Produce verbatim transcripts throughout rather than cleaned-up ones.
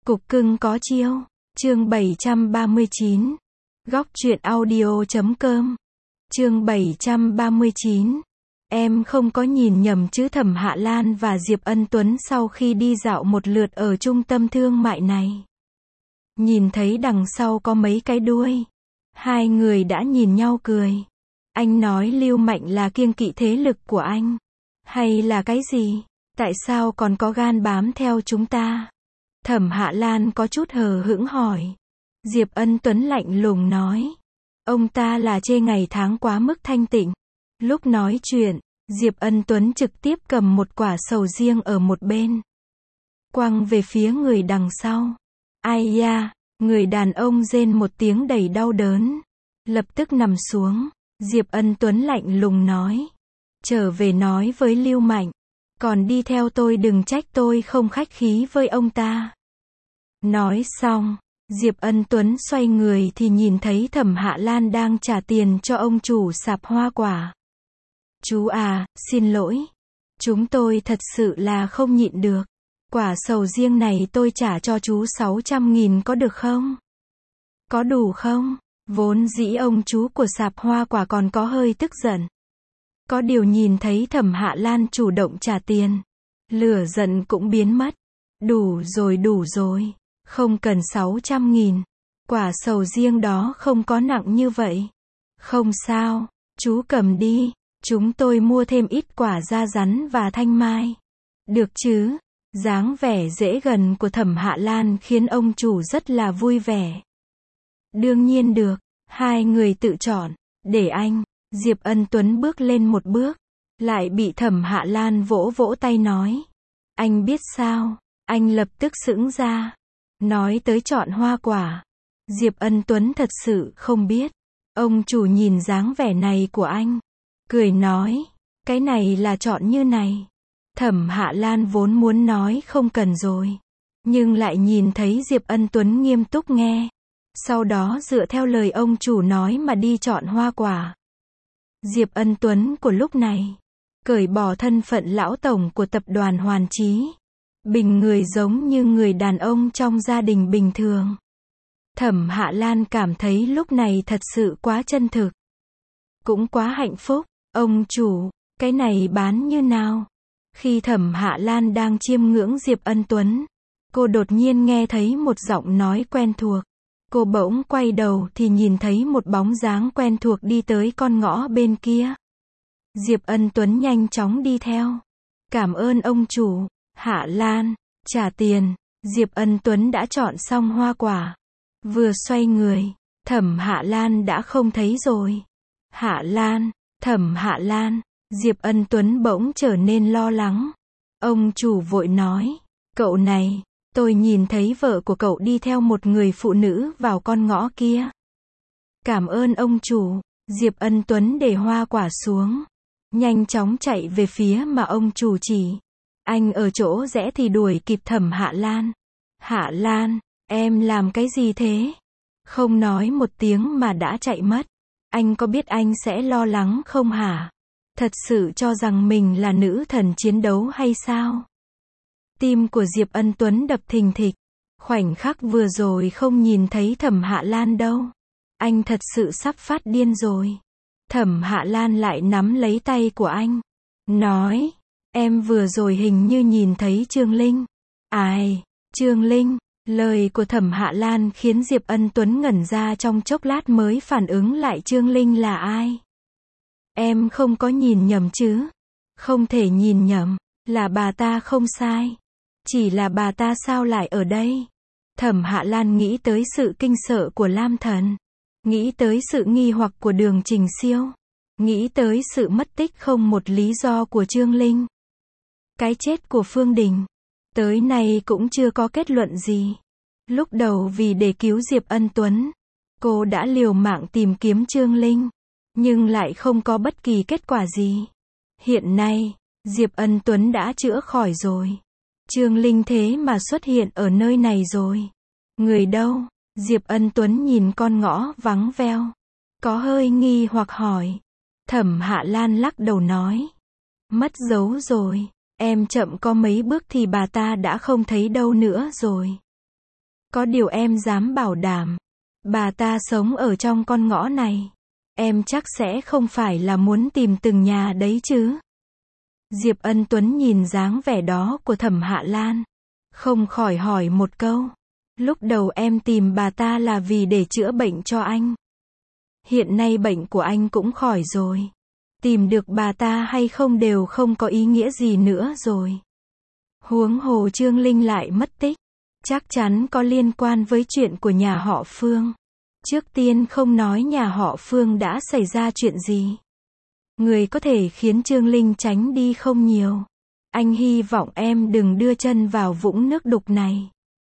Cục cưng có chiêu. Chương bảy trăm ba mươi chín. Góc truyện audio chấm com. Chương bảy trăm ba mươi chín. Em không có nhìn nhầm chứ? Thẩm Hạ Lan và Diệp Ân Tuấn sau khi đi dạo một lượt ở trung tâm thương mại này, nhìn thấy đằng sau có mấy cái đuôi. Hai người đã nhìn nhau cười. Anh nói Lưu Mạnh là kiêng kỵ thế lực của anh. Hay là cái gì? Tại sao còn có gan bám theo chúng ta? Thẩm Hạ Lan có chút hờ hững hỏi. Diệp Ân Tuấn lạnh lùng nói. Ông ta là chê ngày tháng quá mức thanh tịnh. Lúc nói chuyện, Diệp Ân Tuấn trực tiếp cầm một quả sầu riêng ở một bên, quăng về phía người đằng sau. Ai da, người đàn ông rên một tiếng đầy đau đớn, lập tức nằm xuống. Diệp Ân Tuấn lạnh lùng nói. Trở về nói với Lưu Mạnh, còn đi theo tôi đừng trách tôi không khách khí với ông ta. Nói xong, Diệp Ân Tuấn xoay người thì nhìn thấy Thẩm Hạ Lan đang trả tiền cho ông chủ sạp hoa quả. Chú à, xin lỗi. Chúng tôi thật sự là không nhịn được. Quả sầu riêng này tôi trả cho chú sáu trăm nghìn có được không? Có đủ không? Vốn dĩ ông chú của sạp hoa quả còn có hơi tức giận. Có điều nhìn thấy Thẩm Hạ Lan chủ động trả tiền, lửa giận cũng biến mất. Đủ rồi đủ rồi. Không cần sáu trăm nghìn. Quả sầu riêng đó không có nặng như vậy. Không sao, chú cầm đi. Chúng tôi mua thêm ít quả da rắn và thanh mai. Được chứ? Dáng vẻ dễ gần của Thẩm Hạ Lan khiến ông chủ rất là vui vẻ. Đương nhiên được. Hai người tự chọn. Để anh. Diệp Ân Tuấn bước lên một bước, lại bị Thẩm Hạ Lan vỗ vỗ tay nói. Anh biết sao? Anh lập tức sững ra. Nói tới chọn hoa quả. Diệp Ân Tuấn thật sự không biết. Ông chủ nhìn dáng vẻ này của anh, cười nói. Cái này là chọn như này. Thẩm Hạ Lan vốn muốn nói không cần rồi, nhưng lại nhìn thấy Diệp Ân Tuấn nghiêm túc nghe. Sau đó dựa theo lời ông chủ nói mà đi chọn hoa quả. Diệp Ân Tuấn của lúc này, cởi bỏ thân phận lão tổng của tập đoàn Hoàn Chí. Bình người giống như người đàn ông trong gia đình bình thường. Thẩm Hạ Lan cảm thấy lúc này thật sự quá chân thực. Cũng quá hạnh phúc. Ông chủ, cái này bán như nào? Khi Thẩm Hạ Lan đang chiêm ngưỡng Diệp Ân Tuấn, cô đột nhiên nghe thấy một giọng nói quen thuộc. Cô bỗng quay đầu thì nhìn thấy một bóng dáng quen thuộc đi tới con ngõ bên kia. Diệp Ân Tuấn nhanh chóng đi theo. Cảm ơn ông chủ. Hạ Lan, trả tiền. Diệp Ân Tuấn đã chọn xong hoa quả. Vừa xoay người, Thẩm Hạ Lan đã không thấy rồi. Hạ Lan, Thẩm Hạ Lan. Diệp Ân Tuấn bỗng trở nên lo lắng. Ông chủ vội nói. Cậu này, tôi nhìn thấy vợ của cậu đi theo một người phụ nữ vào con ngõ kia. Cảm ơn ông chủ. Diệp Ân Tuấn để hoa quả xuống, nhanh chóng chạy về phía mà ông chủ chỉ. Anh ở chỗ rẽ thì đuổi kịp Thẩm Hạ Lan. Hạ Lan, em làm cái gì thế? Không nói một tiếng mà đã chạy mất. Anh có biết anh sẽ lo lắng không hả? Thật sự cho rằng mình là nữ thần chiến đấu hay sao? Tim của Diệp Ân Tuấn đập thình thịch. Khoảnh khắc vừa rồi không nhìn thấy Thẩm Hạ Lan đâu. Anh thật sự sắp phát điên rồi. Thẩm Hạ Lan lại nắm lấy tay của anh, nói. Em vừa rồi hình như nhìn thấy Trương Linh. Ai? Trương Linh? Lời của Thẩm Hạ Lan khiến Diệp Ân Tuấn ngẩn ra trong chốc lát mới phản ứng lại Trương Linh là ai. Em không có nhìn nhầm chứ? Không thể nhìn nhầm. Là bà ta không sai. Chỉ là bà ta sao lại ở đây? Thẩm Hạ Lan nghĩ tới sự kinh sợ của Lam Thần. Nghĩ tới sự nghi hoặc của Đường Trình Siêu. Nghĩ tới sự mất tích không một lý do của Trương Linh. Cái chết của Phương Đình. Tới nay cũng chưa có kết luận gì. Lúc đầu vì để cứu Diệp Ân Tuấn, cô đã liều mạng tìm kiếm Trương Linh, nhưng lại không có bất kỳ kết quả gì. Hiện nay, Diệp Ân Tuấn đã chữa khỏi rồi. Trương Linh thế mà xuất hiện ở nơi này rồi. Người đâu? Diệp Ân Tuấn nhìn con ngõ vắng veo, có hơi nghi hoặc hỏi. Thẩm Hạ Lan lắc đầu nói. Mất dấu rồi. Em chậm có mấy bước thì bà ta đã không thấy đâu nữa rồi. Có điều em dám bảo đảm, bà ta sống ở trong con ngõ này. Em chắc sẽ không phải là muốn tìm từng nhà đấy chứ. Diệp Ân Tuấn nhìn dáng vẻ đó của Thẩm Hạ Lan, không khỏi hỏi một câu. Lúc đầu em tìm bà ta là vì để chữa bệnh cho anh. Hiện nay bệnh của anh cũng khỏi rồi. Tìm được bà ta hay không đều không có ý nghĩa gì nữa rồi. Huống hồ Trương Linh lại mất tích, chắc chắn có liên quan với chuyện của nhà họ Phương. Trước tiên không nói nhà họ Phương đã xảy ra chuyện gì. Người có thể khiến Trương Linh tránh đi không nhiều. Anh hy vọng em đừng đưa chân vào vũng nước đục này.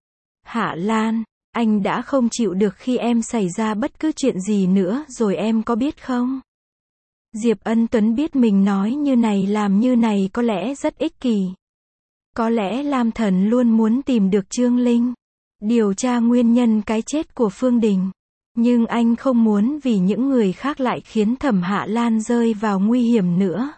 Hạ Lan, anh đã không chịu được khi em xảy ra bất cứ chuyện gì nữa rồi em có biết không? Diệp Ân Tuấn biết mình nói như này làm như này có lẽ rất ích kỷ. Có lẽ Lam Thần luôn muốn tìm được Trương Linh, điều tra nguyên nhân cái chết của Phương Đình. Nhưng anh không muốn vì những người khác lại khiến Thẩm Hạ Lan rơi vào nguy hiểm nữa.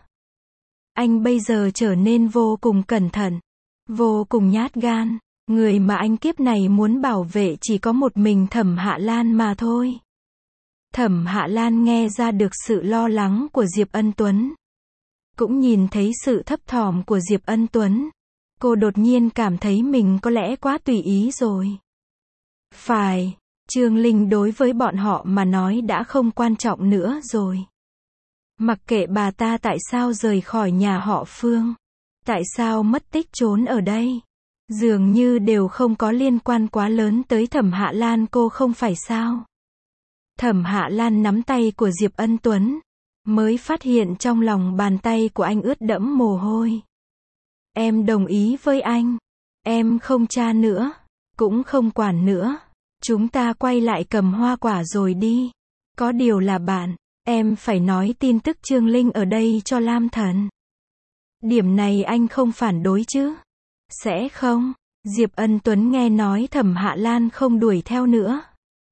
Anh bây giờ trở nên vô cùng cẩn thận, vô cùng nhát gan. Người mà anh kiếp này muốn bảo vệ chỉ có một mình Thẩm Hạ Lan mà thôi. Thẩm Hạ Lan nghe ra được sự lo lắng của Diệp Ân Tuấn. Cũng nhìn thấy sự thấp thỏm của Diệp Ân Tuấn. Cô đột nhiên cảm thấy mình có lẽ quá tùy ý rồi. Phải, Trương Linh đối với bọn họ mà nói đã không quan trọng nữa rồi. Mặc kệ bà ta tại sao rời khỏi nhà họ Phương, tại sao mất tích trốn ở đây, dường như đều không có liên quan quá lớn tới Thẩm Hạ Lan cô không phải sao? Thẩm Hạ Lan nắm tay của Diệp Ân Tuấn, mới phát hiện trong lòng bàn tay của anh ướt đẫm mồ hôi. Em đồng ý với anh, em không tra nữa, cũng không quản nữa. Chúng ta quay lại cầm hoa quả rồi đi. Có điều là bạn, em phải nói tin tức Trương Linh ở đây cho Lam Thần. Điểm này anh không phản đối chứ? Sẽ không. Diệp Ân Tuấn nghe nói Thẩm Hạ Lan không đuổi theo nữa.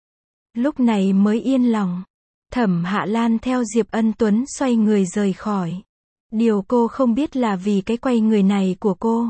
Lúc này mới yên lòng. Thẩm Hạ Lan theo Diệp Ân Tuấn xoay người rời khỏi. Điều cô không biết là vì cái quay người này của cô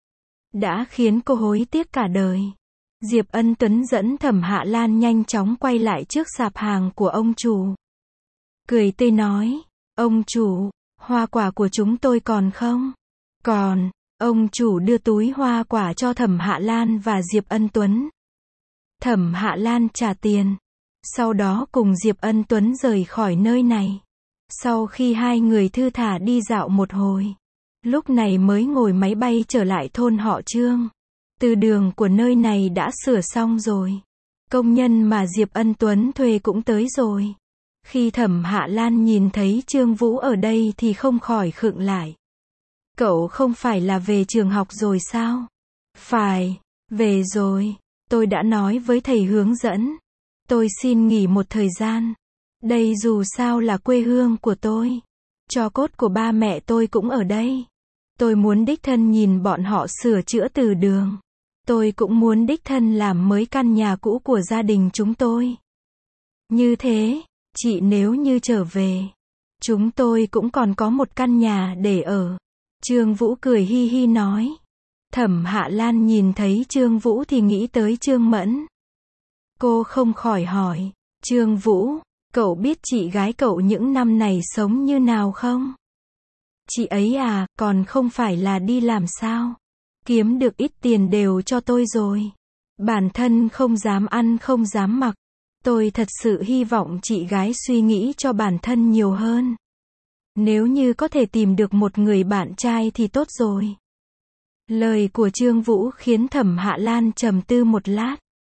đã khiến cô hối tiếc cả đời. Diệp Ân Tuấn dẫn Thẩm Hạ Lan nhanh chóng quay lại trước sạp hàng của ông chủ. Cười tươi nói, ông chủ, hoa quả của chúng tôi còn không? Còn, ông chủ đưa túi hoa quả cho Thẩm Hạ Lan và Diệp Ân Tuấn. Thẩm Hạ Lan trả tiền, sau đó cùng Diệp Ân Tuấn rời khỏi nơi này. Sau khi hai người thư thả đi dạo một hồi, lúc này mới ngồi máy bay trở lại thôn họ Trương. Từ đường của nơi này đã sửa xong rồi. Công nhân mà Diệp Ân Tuấn thuê cũng tới rồi. Khi Thẩm Hạ Lan nhìn thấy Trương Vũ ở đây thì không khỏi khựng lại. Cậu không phải là về trường học rồi sao? Phải, về rồi. Tôi đã nói với thầy hướng dẫn. Tôi xin nghỉ một thời gian. Đây dù sao là quê hương của tôi. Tro cốt của ba mẹ tôi cũng ở đây. Tôi muốn đích thân nhìn bọn họ sửa chữa từ đường. Tôi cũng muốn đích thân làm mới căn nhà cũ của gia đình chúng tôi. Như thế, chị nếu như trở về, chúng tôi cũng còn có một căn nhà để ở. Trương Vũ cười hi hi nói. Thẩm Hạ Lan nhìn thấy Trương Vũ thì nghĩ tới Trương Mẫn. Cô không khỏi hỏi, Trương Vũ, cậu biết chị gái cậu những năm này sống như nào không? Chị ấy à, còn không phải là đi làm sao? Kiếm được ít tiền đều cho tôi rồi. Bản thân không dám ăn không dám mặc. Tôi thật sự hy vọng chị gái suy nghĩ cho bản thân nhiều hơn. Nếu như có thể tìm được một người bạn trai thì tốt rồi. Lời của Trương Vũ khiến Thẩm Hạ Lan trầm tư một lát.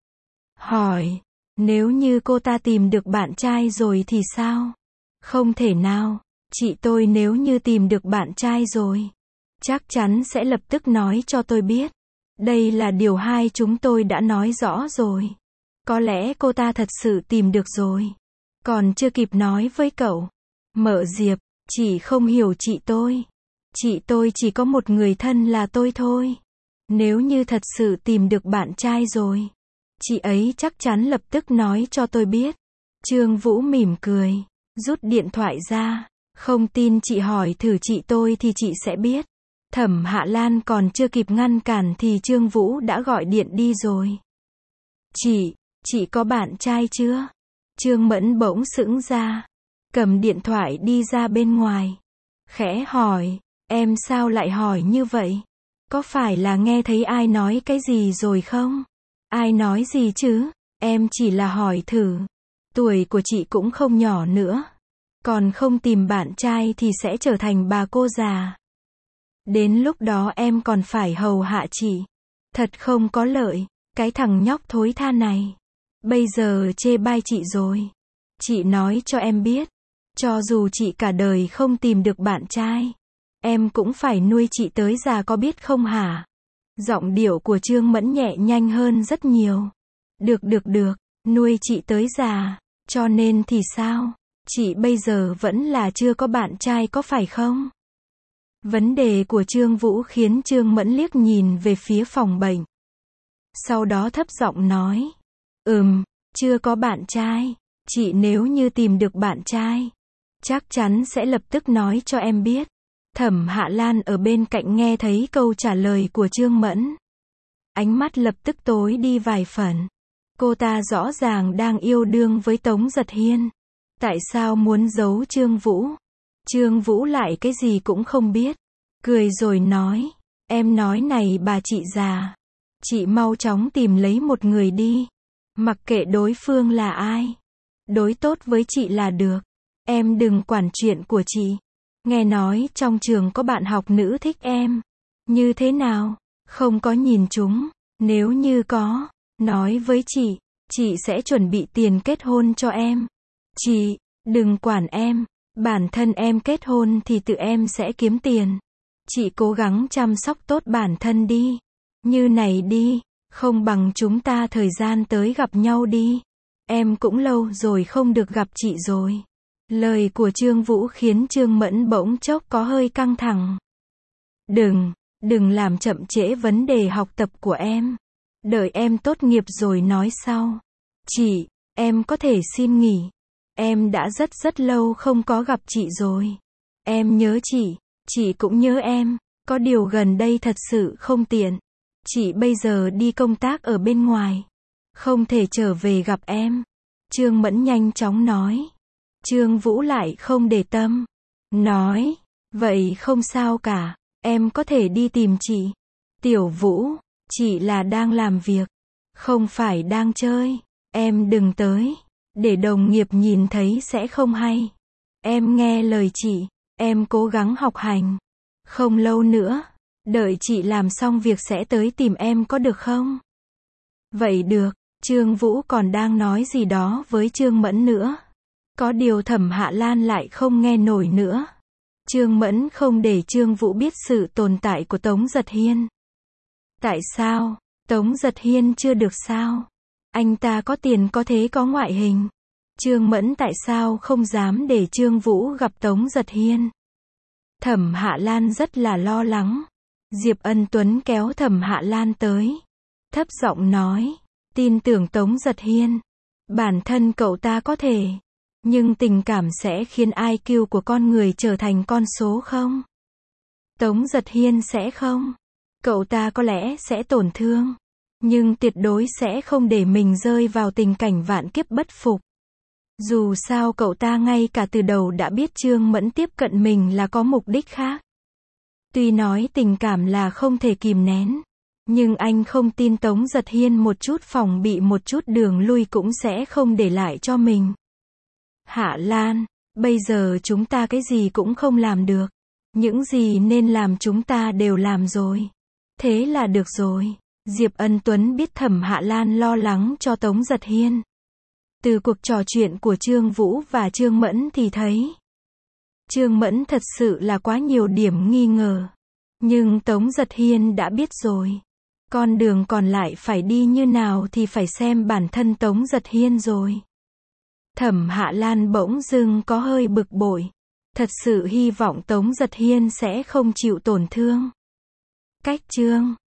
Hỏi, nếu như cô ta tìm được bạn trai rồi thì sao? Không thể nào, chị tôi nếu như tìm được bạn trai rồi, chắc chắn sẽ lập tức nói cho tôi biết. Đây là điều hai chúng tôi đã nói rõ rồi. Có lẽ cô ta thật sự tìm được rồi. Còn chưa kịp nói với cậu. Mợ Diệp, chị không hiểu chị tôi. Chị tôi chỉ có một người thân là tôi thôi. Nếu như thật sự tìm được bạn trai rồi, chị ấy chắc chắn lập tức nói cho tôi biết. Trương Vũ mỉm cười, rút điện thoại ra. Không tin chị hỏi thử chị tôi thì chị sẽ biết. Thẩm Hạ Lan còn chưa kịp ngăn cản thì Trương Vũ đã gọi điện đi rồi. Chị, chị có bạn trai chưa? Trương Mẫn bỗng sững ra, cầm điện thoại đi ra bên ngoài. Khẽ hỏi, em sao lại hỏi như vậy? Có phải là nghe thấy ai nói cái gì rồi không? Ai nói gì chứ? Em chỉ là hỏi thử. Tuổi của chị cũng không nhỏ nữa. Còn không tìm bạn trai thì sẽ trở thành bà cô già. Đến lúc đó em còn phải hầu hạ chị. Thật không có lợi, cái thằng nhóc thối tha này. Bây giờ chê bai chị rồi. Chị nói cho em biết, cho dù chị cả đời không tìm được bạn trai, em cũng phải nuôi chị tới già có biết không hả? Giọng điệu của Trương Mẫn nhẹ nhanh hơn rất nhiều. Được được được, nuôi chị tới già, cho nên thì sao? Chị bây giờ vẫn là chưa có bạn trai có phải không? Vấn đề của Trương Vũ khiến Trương Mẫn liếc nhìn về phía phòng bệnh. Sau đó thấp giọng nói, ừm, chưa có bạn trai. Chị nếu như tìm được bạn trai, chắc chắn sẽ lập tức nói cho em biết. Thẩm Hạ Lan ở bên cạnh nghe thấy câu trả lời của Trương Mẫn. Ánh mắt lập tức tối đi vài phần. Cô ta rõ ràng đang yêu đương với Tống Giật Hiên. Tại sao muốn giấu Trương Vũ? Trương Vũ lại cái gì cũng không biết. Cười rồi nói, em nói này bà chị già. Chị mau chóng tìm lấy một người đi. Mặc kệ đối phương là ai. Đối tốt với chị là được. Em đừng quản chuyện của chị. Nghe nói trong trường có bạn học nữ thích em. Như thế nào? Không có nhìn chúng. Nếu như có, nói với chị. Chị sẽ chuẩn bị tiền kết hôn cho em. Chị, đừng quản em. Bản thân em kết hôn thì tự em sẽ kiếm tiền. Chị cố gắng chăm sóc tốt bản thân đi. Như này đi, không bằng chúng ta thời gian tới gặp nhau đi. Em cũng lâu rồi không được gặp chị rồi. Lời của Trương Vũ khiến Trương Mẫn bỗng chốc có hơi căng thẳng. Đừng, đừng làm chậm trễ vấn đề học tập của em. Đợi em tốt nghiệp rồi nói sau. Chị, em có thể xin nghỉ. Em đã rất rất lâu không có gặp chị rồi. Em nhớ chị, chị cũng nhớ em. Có điều gần đây thật sự không tiện. Chị bây giờ đi công tác ở bên ngoài. Không thể trở về gặp em. Trương Mẫn nhanh chóng nói. Trương Vũ lại không để tâm. Nói, vậy không sao cả. Em có thể đi tìm chị. Tiểu Vũ, chị là đang làm việc. Không phải đang chơi. Em đừng tới. Để đồng nghiệp nhìn thấy sẽ không hay. Em nghe lời chị. Em cố gắng học hành. Không lâu nữa. Đợi chị làm xong việc sẽ tới tìm em có được không? Vậy được. Trương Vũ còn đang nói gì đó với Trương Mẫn nữa. Có điều Thẩm Hạ Lan lại không nghe nổi nữa. Trương Mẫn không để Trương Vũ biết sự tồn tại của Tống Giật Hiên. Tại sao? Tống Giật Hiên chưa được sao? Anh ta có tiền có thế có ngoại hình. Trương Mẫn tại sao không dám để Trương Vũ gặp Tống Giật Hiên? Thẩm Hạ Lan rất là lo lắng. Diệp Ân Tuấn kéo Thẩm Hạ Lan tới. Thấp giọng nói, tin tưởng Tống Giật Hiên. Bản thân cậu ta có thể. Nhưng tình cảm sẽ khiến i kiu của con người trở thành con số không? Tống Giật Hiên sẽ không. Cậu ta có lẽ sẽ tổn thương. Nhưng tuyệt đối sẽ không để mình rơi vào tình cảnh vạn kiếp bất phục. Dù sao cậu ta ngay cả từ đầu đã biết Trương Mẫn tiếp cận mình là có mục đích khác. Tuy nói tình cảm là không thể kìm nén. Nhưng anh không tin Tống Giật Hiên một chút phòng bị một chút đường lui cũng sẽ không để lại cho mình. Hạ Lan, bây giờ chúng ta cái gì cũng không làm được. Những gì nên làm chúng ta đều làm rồi. Thế là được rồi. Diệp Ân Tuấn biết Thẩm Hạ Lan lo lắng cho Tống Giật Hiên. Từ cuộc trò chuyện của Trương Vũ và Trương Mẫn thì thấy. Trương Mẫn thật sự là quá nhiều điểm nghi ngờ. Nhưng Tống Giật Hiên đã biết rồi. Con đường còn lại phải đi như nào thì phải xem bản thân Tống Giật Hiên rồi. Thẩm Hạ Lan bỗng dưng có hơi bực bội. Thật sự hy vọng Tống Giật Hiên sẽ không chịu tổn thương. Cách chương